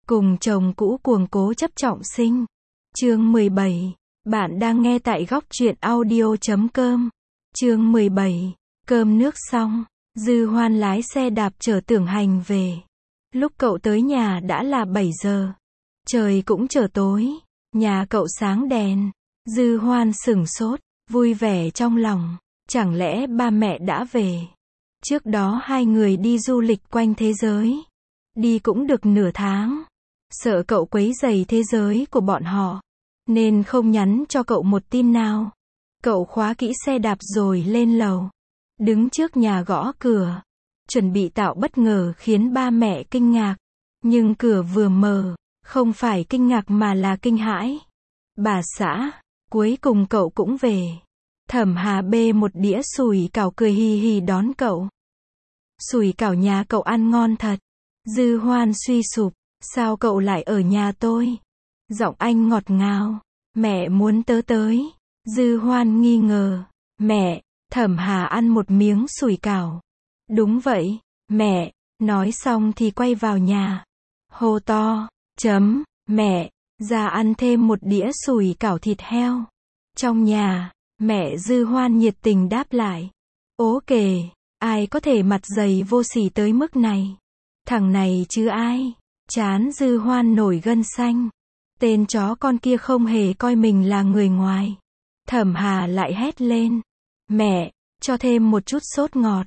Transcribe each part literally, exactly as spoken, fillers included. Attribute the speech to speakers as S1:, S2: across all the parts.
S1: Cùng chồng cũ cuồng cố chấp trọng sinh. Chương mười bảy. Bạn đang nghe tại góc truyện audio chấm com. Chương mười bảy. Cơm nước xong, Dư Hoan lái xe đạp chở Tưởng Hành về. Lúc cậu tới nhà đã là bảy giờ. Trời cũng trở tối, nhà cậu sáng đèn. Dư Hoan sửng sốt, vui vẻ trong lòng. Chẳng lẽ ba mẹ đã về? Trước đó hai người đi du lịch quanh thế giới. Đi cũng được nửa tháng. Sợ cậu quấy rầy thế giới của bọn họ, nên không nhắn cho cậu một tin nào. Cậu khóa kỹ xe đạp rồi lên lầu. Đứng trước nhà gõ cửa. Chuẩn bị tạo bất ngờ khiến ba mẹ kinh ngạc. Nhưng cửa vừa mở, không phải kinh ngạc mà là kinh hãi. Bà xã, cuối cùng cậu cũng về. Thẩm Hà bê một đĩa sủi cảo cười hì hì đón cậu. Sủi cảo nhà cậu ăn ngon thật. Dư Hoan suy sụp. Sao cậu lại ở nhà tôi? Giọng anh ngọt ngào. Mẹ muốn tớ tới. Dư Hoan nghi ngờ. Mẹ, Thẩm Hà ăn một miếng sủi cảo. Đúng vậy, mẹ. Nói xong thì quay vào nhà. Hô to, chấm, mẹ, ra ăn thêm một đĩa sủi cảo thịt heo. Trong nhà, mẹ Dư Hoan nhiệt tình đáp lại. Ố kề, ai có thể mặt dày vô sỉ tới mức này? Thằng này chứ ai? Chán Dư Hoan nổi gân xanh. Tên chó con kia không hề coi mình là người ngoài. Thẩm Hà lại hét lên. Mẹ, cho thêm một chút sốt ngọt.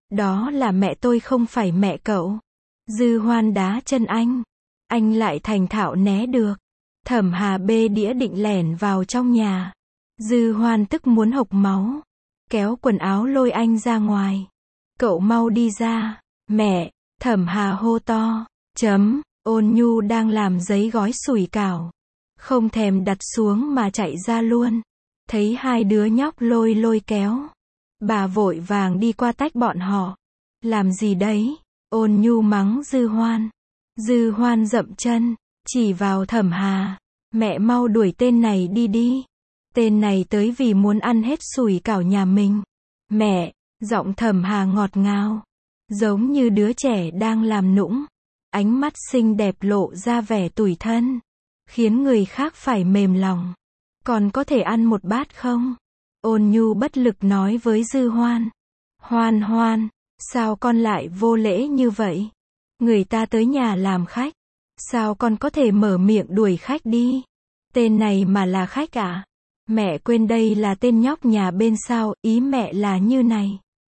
S1: Đó là mẹ tôi không phải mẹ cậu. Dư Hoan đá chân anh. Anh lại thành thạo né được. Thẩm Hà bê đĩa định lẻn vào trong nhà. Dư Hoan tức muốn hộc máu. Kéo quần áo lôi anh ra ngoài. Cậu mau đi ra. Mẹ, Thẩm Hà hô to. Chấm. Ôn Nhu đang làm giấy gói sủi cảo. Không thèm đặt xuống mà chạy ra luôn. Thấy hai đứa nhóc lôi lôi kéo. Bà vội vàng đi qua tách bọn họ. Làm gì đấy? Ôn Nhu mắng Dư Hoan. Dư Hoan dậm chân, chỉ vào Thẩm Hà. Mẹ mau đuổi tên này đi đi. Tên này tới vì muốn ăn hết sủi cảo nhà mình. Mẹ, giọng Thẩm Hà ngọt ngào. Giống như đứa trẻ đang làm nũng. Ánh mắt xinh đẹp lộ ra vẻ tủi thân, khiến người khác phải mềm lòng. Còn có thể ăn một bát không? Ôn Nhu bất lực nói với Dư Hoan. Hoan Hoan, sao con lại vô lễ như vậy? Người ta tới nhà làm khách. Sao con có thể mở miệng đuổi khách đi? Tên này mà là khách à? Mẹ quên đây là tên nhóc nhà bên sao, ý mẹ là như này.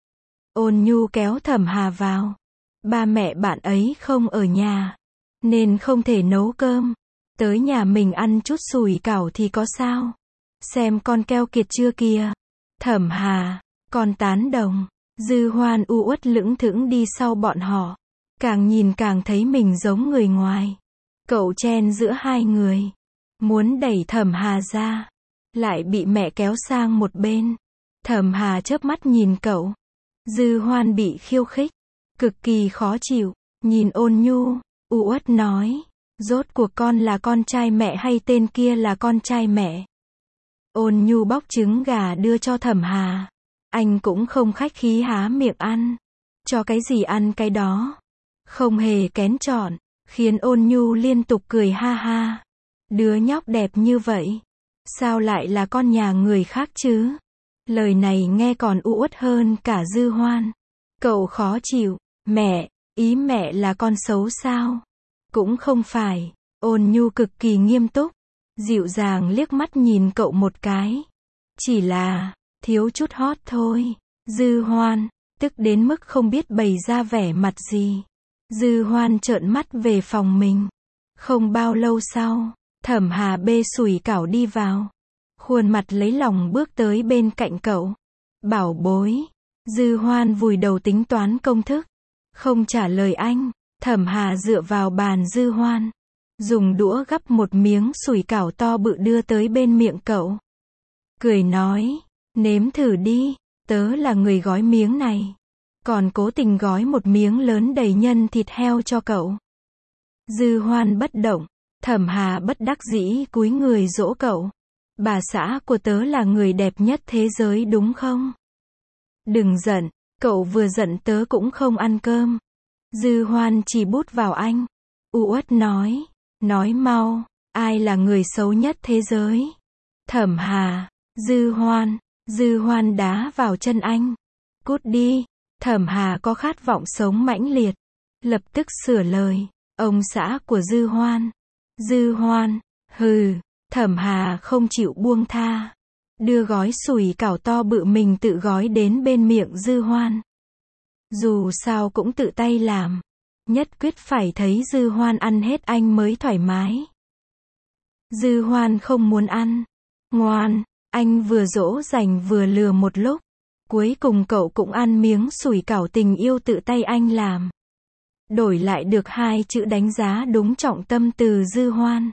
S1: Ôn Nhu kéo Thẩm Hà vào. Ba mẹ bạn ấy không ở nhà, nên không thể nấu cơm. Tới nhà mình ăn chút sủi cảo thì có sao? Xem con keo kiệt chưa kìa. Thẩm Hà, con tán đồng. Dư Hoan u uất lững thững đi sau bọn họ. Càng nhìn càng thấy mình giống người ngoài. Cậu chen giữa hai người. Muốn đẩy Thẩm Hà ra. Lại bị mẹ kéo sang một bên. Thẩm Hà chớp mắt nhìn cậu. Dư Hoan bị khiêu khích. Cực kỳ khó chịu. Nhìn Ôn Nhu, u uất nói. Rốt cuộc con là con trai mẹ hay tên kia là con trai mẹ? Ôn Nhu bóc trứng gà đưa cho Thẩm Hà. Anh cũng không khách khí há miệng ăn. Cho cái gì ăn cái đó. Không hề kén chọn. Khiến Ôn Nhu liên tục cười ha ha. Đứa nhóc đẹp như vậy. Sao lại là con nhà người khác chứ? Lời này nghe còn u uất hơn cả Dư Hoan. Cậu khó chịu. Mẹ, ý mẹ là con xấu sao? Cũng không phải. Ôn Nhu cực kỳ nghiêm túc. Dịu dàng liếc mắt nhìn cậu một cái. Chỉ là, thiếu chút hot thôi. Dư Hoan, tức đến mức không biết bày ra vẻ mặt gì. Dư Hoan trợn mắt về phòng mình. Không bao lâu sau, Thẩm Hà bê sủi cảo đi vào. Khuôn mặt lấy lòng bước tới bên cạnh cậu. Bảo bối. Dư Hoan vùi đầu tính toán công thức. Không trả lời anh. Thẩm Hà dựa vào bàn Dư Hoan. Dùng đũa gắp một miếng sủi cảo to bự đưa tới bên miệng cậu. Cười nói. Nếm thử đi. Tớ là người gói miếng này. Còn cố tình gói một miếng lớn đầy nhân thịt heo cho cậu. Dư Hoan bất động. Thẩm Hà bất đắc dĩ cúi người dỗ cậu. Bà xã của tớ là người đẹp nhất thế giới đúng không? Đừng giận. Cậu vừa giận tớ cũng không ăn cơm. Dư Hoan chỉ bút vào anh. U uất nói. nói mau, ai là người xấu nhất thế giới? Thẩm Hà, Dư Hoan, Dư Hoan đá vào chân anh. Cút đi, Thẩm Hà có khát vọng sống mãnh liệt, lập tức sửa lời, ông xã của Dư Hoan. Dư Hoan, hừ, Thẩm Hà không chịu buông tha, đưa gói sủi cảo to bự mình tự gói đến bên miệng Dư Hoan. Dù sao cũng tự tay làm, nhất quyết phải thấy Dư Hoan ăn hết anh mới thoải mái. Dư Hoan không muốn ăn. Ngoan, anh vừa dỗ dành vừa lừa một lúc. Cuối cùng cậu cũng ăn miếng sủi cảo tình yêu tự tay anh làm. Đổi lại được hai chữ đánh giá đúng trọng tâm từ Dư Hoan.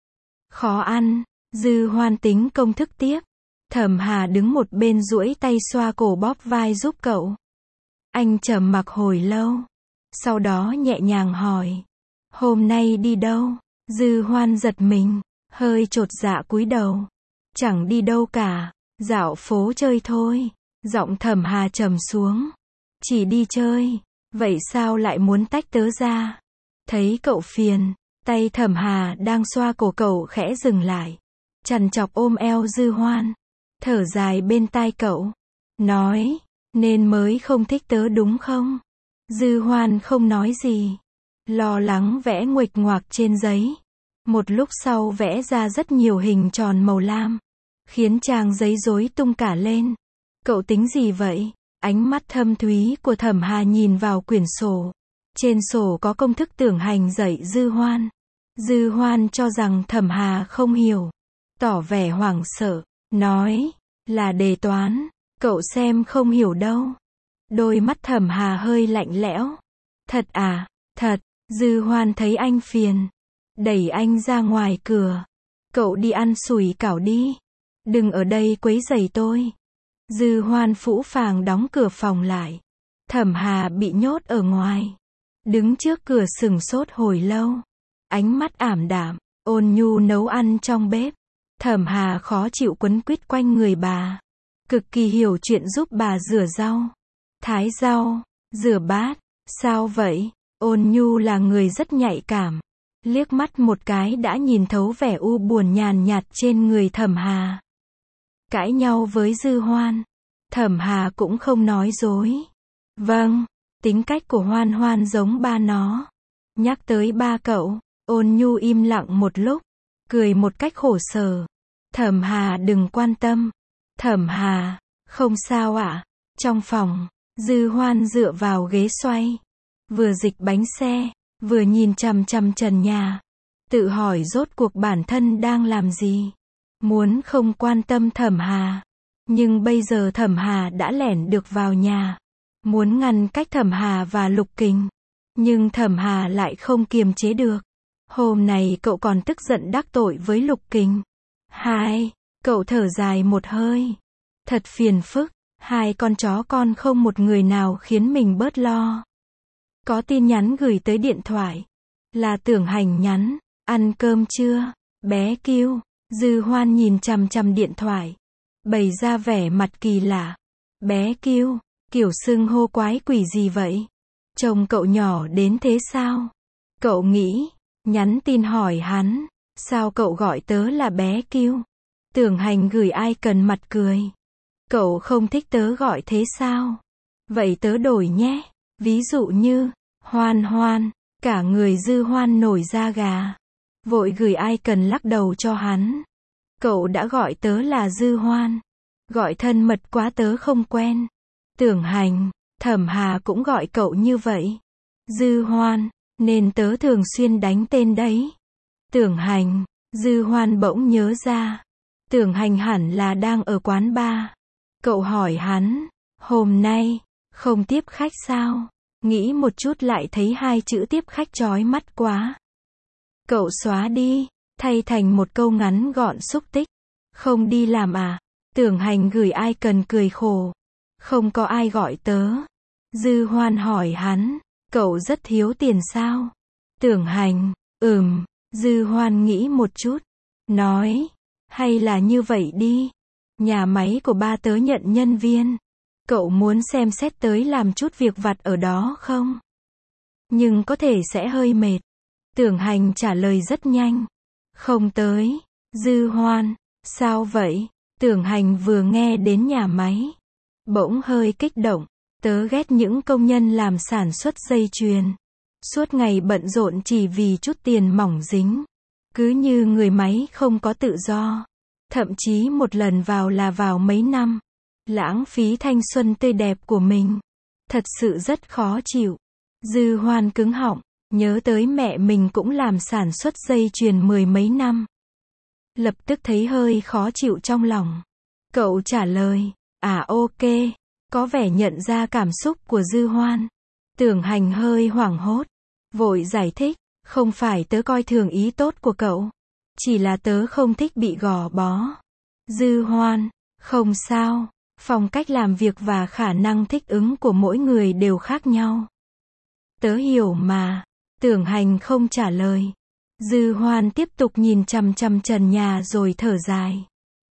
S1: Khó ăn, Dư Hoan tính công thức tiếp. Thẩm Hà đứng một bên duỗi tay xoa cổ bóp vai giúp cậu. Anh trầm mặc hồi lâu. Sau đó nhẹ nhàng hỏi. Hôm nay đi đâu? Dư Hoan giật mình, hơi chột dạ cúi đầu. Chẳng đi đâu cả, dạo phố chơi thôi. Giọng Thẩm Hà trầm xuống. Chỉ đi chơi, vậy sao lại muốn tách tớ ra? Thấy cậu phiền, tay Thẩm Hà đang xoa cổ cậu khẽ dừng lại. Trằn trọc ôm eo Dư Hoan, thở dài bên tai cậu. Nói, nên mới không thích tớ đúng không? Dư Hoan không nói gì. Lo lắng vẽ nguệch ngoạc trên giấy. Một lúc sau vẽ ra rất nhiều hình tròn màu lam, khiến trang giấy rối tung cả lên. Cậu tính gì vậy? Ánh mắt thâm thúy của Thẩm Hà nhìn vào quyển sổ. Trên sổ có công thức tưởng hành dạy Dư Hoan. Dư Hoan cho rằng Thẩm Hà không hiểu, tỏ vẻ hoảng sợ, nói, là đề toán, cậu xem không hiểu đâu. Đôi mắt Thẩm Hà hơi lạnh lẽo. Thật à? Thật. Dư Hoan thấy anh phiền, đẩy anh ra ngoài cửa. Cậu đi ăn sủi cảo đi, đừng ở đây quấy rầy tôi. Dư Hoan phũ phàng đóng cửa phòng lại. Thẩm Hà bị nhốt ở ngoài, đứng trước cửa sừng sốt hồi lâu. Ánh mắt ảm đạm, ôn nhu nấu ăn trong bếp. Thẩm Hà khó chịu quấn quýt quanh người bà, cực kỳ hiểu chuyện giúp bà rửa rau, thái rau, rửa bát. Sao vậy? Ôn nhu là người rất nhạy cảm, liếc mắt một cái đã nhìn thấu vẻ u buồn nhàn nhạt trên người Thẩm Hà. Cãi nhau với Dư Hoan, Thẩm Hà cũng không nói dối. Vâng, tính cách của Hoan Hoan giống ba nó. Nhắc tới ba cậu, ôn nhu im lặng một lúc, cười một cách khổ sở. Thẩm Hà đừng quan tâm. Thẩm Hà, không sao ạ. Trong phòng, Dư Hoan dựa vào ghế xoay, vừa dịch bánh xe, vừa nhìn chằm chằm trần nhà, tự hỏi rốt cuộc bản thân đang làm gì. Muốn không quan tâm Thẩm Hà, nhưng bây giờ Thẩm Hà đã lẻn được vào nhà, muốn ngăn cách Thẩm Hà và Lục Kình, nhưng Thẩm Hà lại không kiềm chế được. Hôm nay cậu còn tức giận đắc tội với Lục Kình. Hai, cậu thở dài một hơi. Thật phiền phức, hai con chó con không một người nào khiến mình bớt lo. Có tin nhắn gửi tới điện thoại, là Tưởng Hành nhắn, ăn cơm chưa? Bé kêu. Dư Hoan nhìn chằm chằm điện thoại, bày ra vẻ mặt kỳ lạ. Bé kêu, kiểu xưng hô quái quỷ gì vậy? Trông cậu nhỏ đến thế sao? Cậu nghĩ, nhắn tin hỏi hắn, sao cậu gọi tớ là bé kêu? Tưởng Hành gửi ai cần mặt cười. Cậu không thích tớ gọi thế sao? Vậy tớ đổi nhé. Ví dụ như, Hoan Hoan, cả người Dư Hoan nổi da gà. Vội gửi ai cần lắc đầu cho hắn. Cậu đã gọi tớ là Dư Hoan. Gọi thân mật quá tớ không quen. Tưởng Hành, Thẩm Hà cũng gọi cậu như vậy. Dư Hoan, nên tớ thường xuyên đánh tên đấy. Tưởng Hành, Dư Hoan bỗng nhớ ra. Tưởng Hành hẳn là đang ở quán bar. Cậu hỏi hắn, hôm nay, không tiếp khách sao? Nghĩ một chút lại thấy hai chữ tiếp khách chói mắt quá. Cậu xóa đi, thay thành một câu ngắn gọn xúc tích. Không đi làm à? Tưởng Hành gửi ai cần cười khổ. Không có ai gọi tớ. Dư Hoan hỏi hắn, cậu rất thiếu tiền sao? Tưởng Hành, ừm. Dư Hoan nghĩ một chút, nói, hay là như vậy đi. Nhà máy của ba tớ nhận nhân viên. Cậu muốn xem xét tới làm chút việc vặt ở đó không? Nhưng có thể sẽ hơi mệt. Tưởng Hành trả lời rất nhanh. Không tới. Dư Hoan, sao vậy? Tưởng Hành vừa nghe đến nhà máy, bỗng hơi kích động. Tớ ghét những công nhân làm sản xuất dây chuyền. Suốt ngày bận rộn chỉ vì chút tiền mỏng dính. Cứ như người máy không có tự do. Thậm chí một lần vào là vào mấy năm. Lãng phí thanh xuân tươi đẹp của mình. Thật sự rất khó chịu. Dư Hoan cứng họng, nhớ tới mẹ mình cũng làm sản xuất dây chuyền mười mấy năm. Lập tức thấy hơi khó chịu trong lòng. Cậu trả lời, à ok, có vẻ nhận ra cảm xúc của Dư Hoan. Tưởng Hành hơi hoảng hốt, vội giải thích, không phải tớ coi thường ý tốt của cậu. Chỉ là tớ không thích bị gò bó. Dư Hoan, không sao, phong cách làm việc và khả năng thích ứng của mỗi người đều khác nhau. Tớ hiểu mà. Tưởng Hành không trả lời. Dư Hoan tiếp tục nhìn chằm chằm trần nhà rồi thở dài.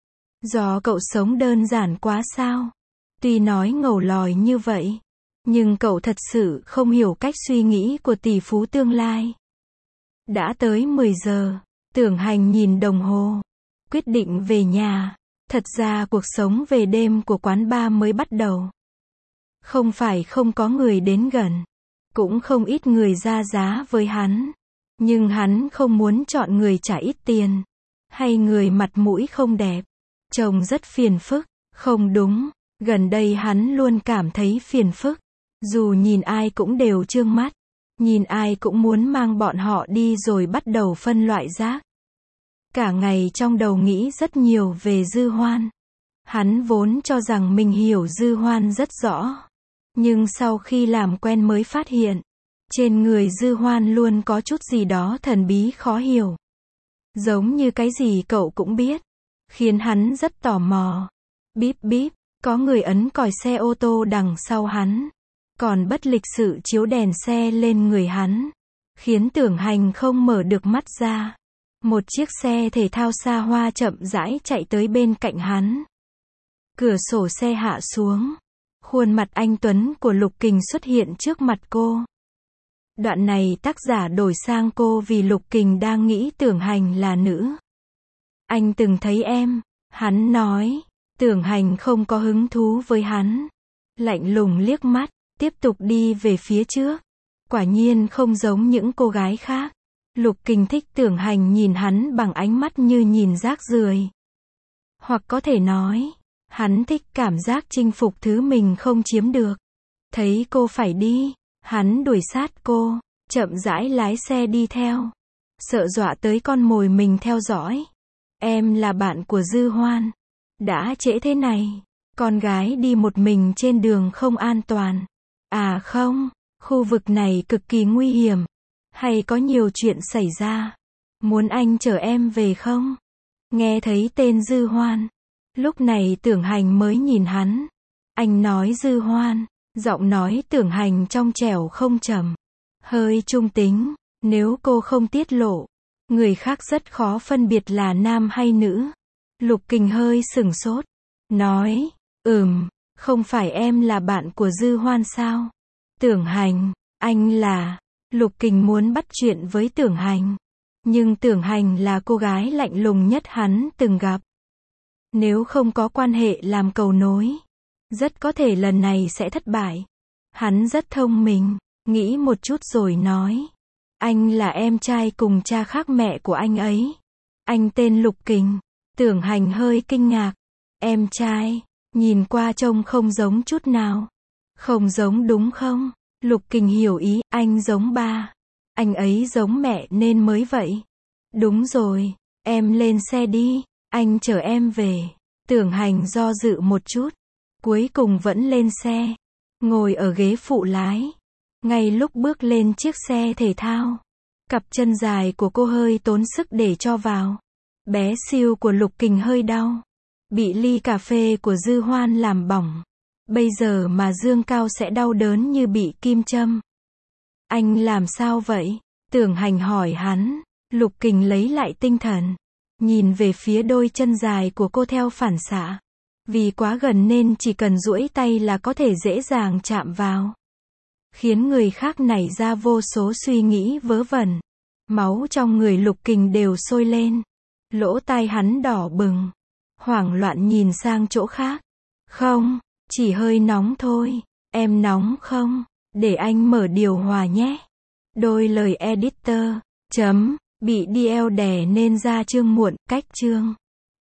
S1: Do cậu sống đơn giản quá sao? Tuy nói ngầu lòi như vậy, nhưng cậu thật sự không hiểu cách suy nghĩ của tỷ phú tương lai. Đã tới mười giờ, Tưởng Hành nhìn đồng hồ, quyết định về nhà. Thật ra cuộc sống về đêm của quán bar mới bắt đầu. Không phải không có người đến gần, cũng không ít người ra giá với hắn. Nhưng hắn không muốn chọn người trả ít tiền, hay người mặt mũi không đẹp. Trông rất phiền phức. Không đúng, gần đây hắn luôn cảm thấy phiền phức. Dù nhìn ai cũng đều trương mắt. Nhìn ai cũng muốn mang bọn họ đi rồi bắt đầu phân loại rác. Cả ngày trong đầu nghĩ rất nhiều về Dư Hoan. Hắn vốn cho rằng mình hiểu Dư Hoan rất rõ. Nhưng sau khi làm quen mới phát hiện, trên người Dư Hoan luôn có chút gì đó thần bí khó hiểu. Giống như cái gì cậu cũng biết. Khiến hắn rất tò mò. Bíp bíp, có người ấn còi xe ô tô đằng sau hắn. Còn bất lịch sự chiếu đèn xe lên người hắn. Khiến Tưởng Hành không mở được mắt ra. Một chiếc xe thể thao xa hoa chậm rãi chạy tới bên cạnh hắn. Cửa sổ xe hạ xuống. Khuôn mặt anh tuấn của Lục Kình xuất hiện trước mặt cô. Đoạn này tác giả đổi sang cô vì Lục Kình đang nghĩ Tưởng Hành là nữ. Anh từng thấy em, hắn nói. Tưởng Hành không có hứng thú với hắn. Lạnh lùng liếc mắt, tiếp tục đi về phía trước. Quả nhiên không giống những cô gái khác. Lục Kình thích Tưởng Hành nhìn hắn bằng ánh mắt như nhìn rác rưởi. Hoặc có thể nói, hắn thích cảm giác chinh phục thứ mình không chiếm được. Thấy cô phải đi, hắn đuổi sát cô, chậm rãi lái xe đi theo. Sợ dọa tới con mồi mình theo dõi. Em là bạn của Dư Hoan. Đã trễ thế này, con gái đi một mình trên đường không an toàn. À không, khu vực này cực kỳ nguy hiểm. Hay có nhiều chuyện xảy ra. Muốn anh chở em về không? Nghe thấy tên Dư Hoan. Lúc này Tưởng Hành mới nhìn hắn. Anh nói Dư Hoan. Giọng nói Tưởng Hành trong trẻo không trầm. Hơi trung tính. Nếu cô không tiết lộ, người khác rất khó phân biệt là nam hay nữ. Lục Kình hơi sửng sốt. Nói, ừm, không phải em là bạn của Dư Hoan sao? Tưởng Hành, anh là... Lục Kình muốn bắt chuyện với Tưởng Hành. Nhưng Tưởng Hành là cô gái lạnh lùng nhất hắn từng gặp. Nếu không có quan hệ làm cầu nối, rất có thể lần này sẽ thất bại. Hắn rất thông minh, nghĩ một chút rồi nói. Anh là em trai cùng cha khác mẹ của anh ấy. Anh tên Lục Kình. Tưởng Hành hơi kinh ngạc. Em trai, nhìn qua trông không giống chút nào. Không giống đúng không? Lục Kình hiểu ý, anh giống ba. Anh ấy giống mẹ nên mới vậy. Đúng rồi, em lên xe đi, anh chở em về. Tưởng Hành do dự một chút, cuối cùng vẫn lên xe, ngồi ở ghế phụ lái. Ngay lúc bước lên chiếc xe thể thao, cặp chân dài của cô hơi tốn sức để cho vào. Bé siêu của Lục Kình hơi đau. Bị ly cà phê của Dư Hoan làm bỏng. Bây giờ mà dương cao sẽ đau đớn như bị kim châm. Anh làm sao vậy? Tưởng Hành hỏi hắn. Lục Kình lấy lại tinh thần. Nhìn về phía đôi chân dài của cô theo phản xạ. Vì quá gần nên chỉ cần duỗi tay là có thể dễ dàng chạm vào. Khiến người khác nảy ra vô số suy nghĩ vớ vẩn. Máu trong người Lục Kình đều sôi lên. Lỗ tai hắn đỏ bừng. Hoảng loạn nhìn sang chỗ khác. Không, chỉ hơi nóng thôi. Em nóng không? Để anh mở điều hòa nhé. Đôi lời editor. Chấm. Bị đê lờ đè nên ra chương muộn. Cách chương.